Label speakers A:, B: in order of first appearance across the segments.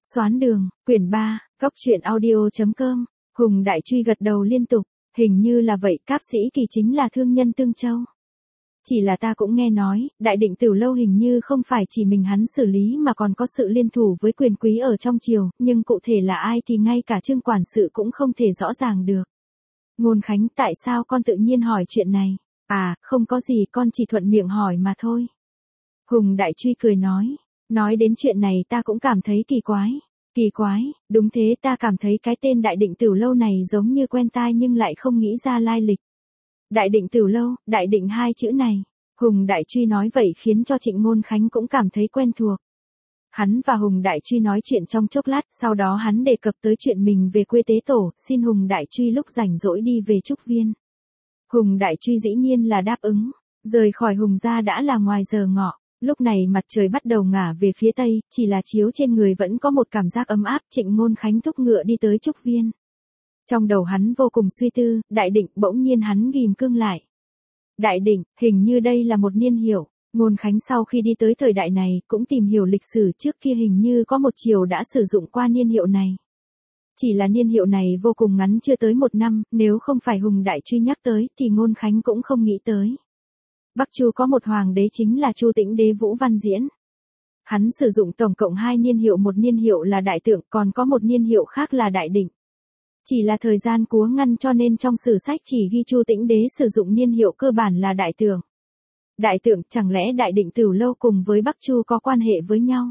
A: Xoán đường, quyển 3, góc truyện audio.com, Hùng Đại Truy gật đầu liên tục, hình như là vậy, Cáp Sĩ Kỳ chính là thương nhân Tương Châu. Chỉ là ta cũng nghe nói, Đại Định Tiểu Lâu hình như không phải chỉ mình hắn xử lý mà còn có sự liên thủ với quyền quý ở trong triều, nhưng cụ thể là ai thì ngay cả Trương quản sự cũng không thể rõ ràng được. Ngôn Khánh, tại sao con tự nhiên hỏi chuyện này? À, không có gì, con chỉ thuận miệng hỏi mà thôi. Hùng Đại Truy cười nói đến chuyện này ta cũng cảm thấy kỳ quái. Kỳ quái, đúng thế, ta cảm thấy cái tên Đại Định Tiểu Lâu này giống như quen tai nhưng lại không nghĩ ra lai lịch. Đại Định Tiểu Lâu, Đại Định hai chữ này. Hùng Đại Truy nói vậy khiến cho Trịnh Ngôn Khánh cũng cảm thấy quen thuộc. Hắn và Hùng Đại Truy nói chuyện trong chốc lát, sau đó hắn đề cập tới chuyện mình về quê tế tổ, xin Hùng Đại Truy lúc rảnh rỗi đi về Trúc Viên. Hùng Đại Truy dĩ nhiên là đáp ứng, rời khỏi Hùng gia đã là ngoài giờ ngọ. Lúc này mặt trời bắt đầu ngả về phía tây, chỉ là chiếu trên người vẫn có một cảm giác ấm áp. Trịnh Ngôn Khánh thúc ngựa đi tới Trúc Viên. Trong đầu hắn vô cùng suy tư, Đại Định, bỗng nhiên hắn ghim cương lại. Đại Định, hình như đây là một niên hiệu. Ngôn Khánh sau khi đi tới thời đại này, cũng tìm hiểu lịch sử, trước kia hình như có một triều đã sử dụng qua niên hiệu này. Chỉ là niên hiệu này vô cùng ngắn, chưa tới 1 năm, nếu không phải Hùng Đại Truy nhắc tới, thì Ngôn Khánh cũng không nghĩ tới. Bắc Chu có một hoàng đế chính là Chu Tĩnh Đế Vũ Văn Diễn. Hắn sử dụng tổng cộng 2 niên hiệu, một niên hiệu là Đại Tượng, còn có một niên hiệu khác là Đại Định. Chỉ là thời gian cúa ngăn cho nên trong sử sách chỉ ghi Chu Tĩnh Đế sử dụng niên hiệu cơ bản là Đại Tượng. Đại Tượng, chẳng lẽ Đại Định Tiểu Lâu cùng với Bắc Chu có quan hệ với nhau?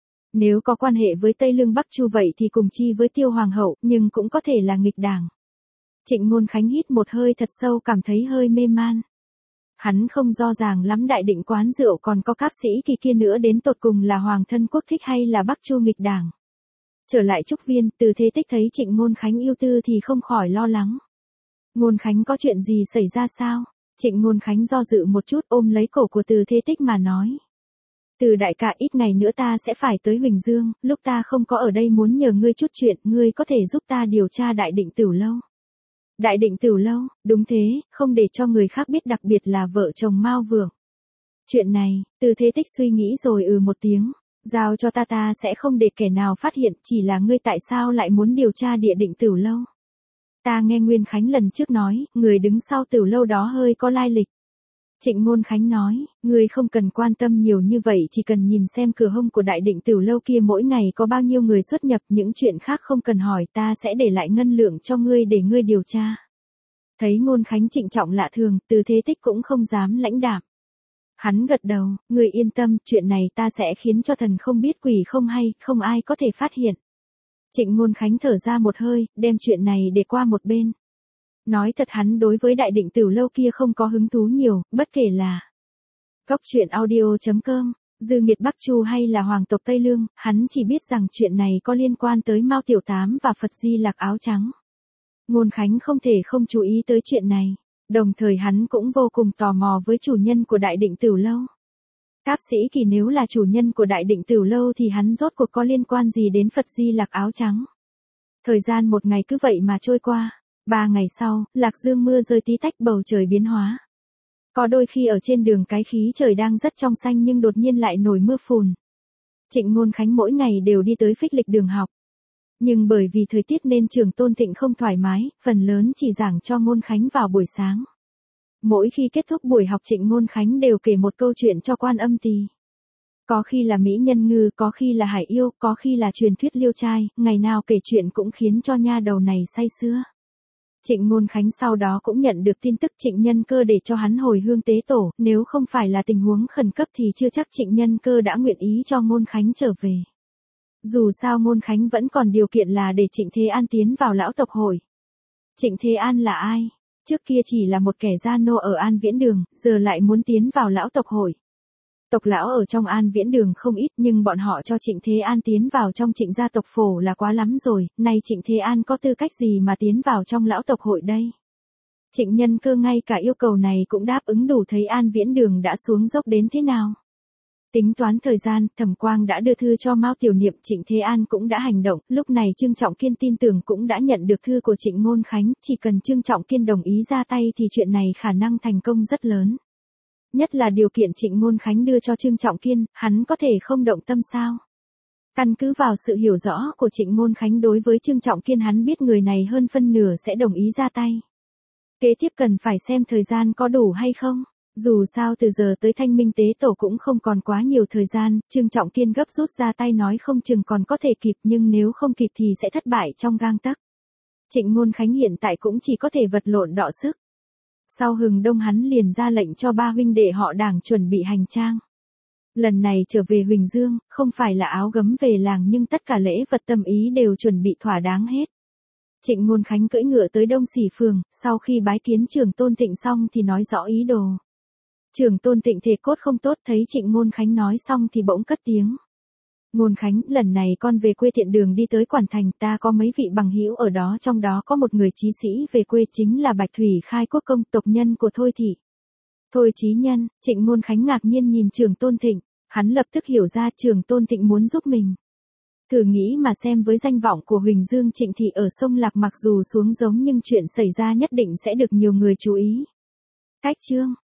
A: Nếu có quan hệ với Tây Lương Bắc Chu vậy thì cùng chi với Tiêu Hoàng hậu, nhưng cũng có thể là nghịch đảng. Trịnh Ngôn Khánh hít một hơi thật sâu, cảm thấy hơi mê man. Hắn không rõ ràng lắm Đại Định quán rượu còn có Cáp Sĩ Kỳ kia nữa đến tột cùng là Hoàng thân quốc thích hay là Bắc Chu nghịch đảng. Trở lại Trúc Viên, Từ Thế Tích thấy Trịnh Ngôn Khánh ưu tư thì không khỏi lo lắng. Ngôn Khánh, có chuyện gì xảy ra sao? Trịnh Ngôn Khánh do dự một chút, ôm lấy cổ của Từ Thế Tích mà nói. Từ đại ca, ít ngày nữa ta sẽ phải tới Huỳnh Dương, lúc ta không có ở đây muốn nhờ ngươi chút chuyện, ngươi có thể giúp ta điều tra Đại Định Tiểu Lâu. Đại Định Tiểu Lâu, đúng thế, không để cho người khác biết, đặc biệt là vợ chồng Mao Vượng. Chuyện này, Từ Thế Tích suy nghĩ rồi một tiếng, giao cho ta sẽ không để kẻ nào phát hiện, chỉ là ngươi tại sao lại muốn điều tra Địa Định Tiểu Lâu? Ta nghe Nguyên Khánh lần trước nói, người đứng sau Tiểu Lâu đó hơi có lai lịch. Trịnh Ngôn Khánh nói, ngươi không cần quan tâm nhiều như vậy, chỉ cần nhìn xem cửa hông của Đại Định Tiểu Lâu kia mỗi ngày có bao nhiêu người xuất nhập, những chuyện khác không cần hỏi, ta sẽ để lại ngân lượng cho ngươi để ngươi điều tra. Thấy Ngôn Khánh trịnh trọng lạ thường, Từ Thế Tích cũng không dám lãnh đạm. Hắn gật đầu, ngươi yên tâm, chuyện này ta sẽ khiến cho thần không biết quỷ không hay, không ai có thể phát hiện. Trịnh Ngôn Khánh thở ra một hơi, đem chuyện này để qua một bên. Nói thật, hắn đối với Đại Định Tiểu Lâu kia không có hứng thú nhiều, bất kể là góc truyện audio.com, Dư Nghiệt Bắc Chu hay là hoàng tộc Tây Lương, hắn chỉ biết rằng chuyện này có liên quan tới Mao Tiểu Tám và Phật Di Lặc áo trắng. Ngôn Khánh không thể không chú ý tới chuyện này, đồng thời hắn cũng vô cùng tò mò với chủ nhân của Đại Định Tiểu Lâu. Cáp Sĩ Kỳ nếu là chủ nhân của Đại Định Tiểu Lâu thì hắn rốt cuộc có liên quan gì đến Phật Di Lặc áo trắng? Thời gian một ngày cứ vậy mà trôi qua. 3 ngày sau, Lạc Dương mưa rơi tí tách, bầu trời biến hóa. Có đôi khi ở trên đường cái khí trời đang rất trong xanh nhưng đột nhiên lại nổi mưa phùn. Trịnh Ngôn Khánh mỗi ngày đều đi tới phích lịch đường học. Nhưng bởi vì thời tiết nên trường Tôn Thịnh không thoải mái, phần lớn chỉ giảng cho Ngôn Khánh vào buổi sáng. Mỗi khi kết thúc buổi học, Trịnh Ngôn Khánh đều kể một câu chuyện cho Quan Âm Tỳ. Có khi là Mỹ Nhân Ngư, có khi là Hải Yêu, có khi là truyền thuyết Liêu Trai, ngày nào kể chuyện cũng khiến cho nha đầu này say sưa. Trịnh Ngôn Khánh sau đó cũng nhận được tin tức Trịnh Nhân Cơ để cho hắn hồi hương tế tổ, nếu không phải là tình huống khẩn cấp thì chưa chắc Trịnh Nhân Cơ đã nguyện ý cho Ngôn Khánh trở về. Dù sao Ngôn Khánh vẫn còn điều kiện là để Trịnh Thế An tiến vào lão tộc hội. Trịnh Thế An là ai? Trước kia chỉ là một kẻ gia nô ở An Viễn Đường, giờ lại muốn tiến vào lão tộc hội. Tộc lão ở trong An Viễn Đường không ít, nhưng bọn họ cho Trịnh Thế An tiến vào trong Trịnh gia tộc phổ là quá lắm rồi, nay Trịnh Thế An có tư cách gì mà tiến vào trong lão tộc hội đây? Trịnh Nhân Cơ ngay cả yêu cầu này cũng đáp ứng, đủ thấy An Viễn Đường đã xuống dốc đến thế nào. Tính toán thời gian, Thẩm Quang đã đưa thư cho Mao Tiểu Niệm, Trịnh Thế An cũng đã hành động, lúc này Trương Trọng Kiên tin tưởng cũng đã nhận được thư của Trịnh Ngôn Khánh, chỉ cần Trương Trọng Kiên đồng ý ra tay thì chuyện này khả năng thành công rất lớn. Nhất là điều kiện Trịnh Ngôn Khánh đưa cho Trương Trọng Kiên, hắn có thể không động tâm sao? Căn cứ vào sự hiểu rõ của Trịnh Ngôn Khánh đối với Trương Trọng Kiên, hắn biết người này hơn phân nửa sẽ đồng ý ra tay. Kế tiếp cần phải xem thời gian có đủ hay không. Dù sao từ giờ tới Thanh Minh tế tổ cũng không còn quá nhiều thời gian, Trương Trọng Kiên gấp rút ra tay nói không chừng còn có thể kịp, nhưng nếu không kịp thì sẽ thất bại trong gang tấc. Trịnh Ngôn Khánh hiện tại cũng chỉ có thể vật lộn đọ sức. Sau hừng đông hắn liền ra lệnh cho ba huynh đệ họ Đảng chuẩn bị hành trang. Lần này trở về Huỳnh Dương, không phải là áo gấm về làng nhưng tất cả lễ vật tâm ý đều chuẩn bị thỏa đáng hết. Trịnh Ngôn Khánh cưỡi ngựa tới Đông Sỉ Phường, sau khi bái kiến Trưởng Tôn Tịnh xong thì nói rõ ý đồ. Trưởng Tôn Tịnh thể cốt không tốt, thấy Trịnh Ngôn Khánh nói xong thì bỗng cất tiếng. Ngôn Khánh, lần này con về quê tiện đường đi tới Quản Thành, ta có mấy vị bằng hữu ở đó, trong đó có một người chí sĩ về quê chính là Bạch Thủy Khai Quốc công, tộc nhân của Thôi Thị. Thôi chí nhân. Trịnh Ngôn Khánh ngạc nhiên nhìn Trưởng Tôn Tịnh, hắn lập tức hiểu ra Trưởng Tôn Tịnh muốn giúp mình. Thử nghĩ mà xem, với danh vọng của Huỳnh Dương Trịnh thị ở sông Lạc mặc dù xuống giống nhưng chuyện xảy ra nhất định sẽ được nhiều người chú ý. Cách chương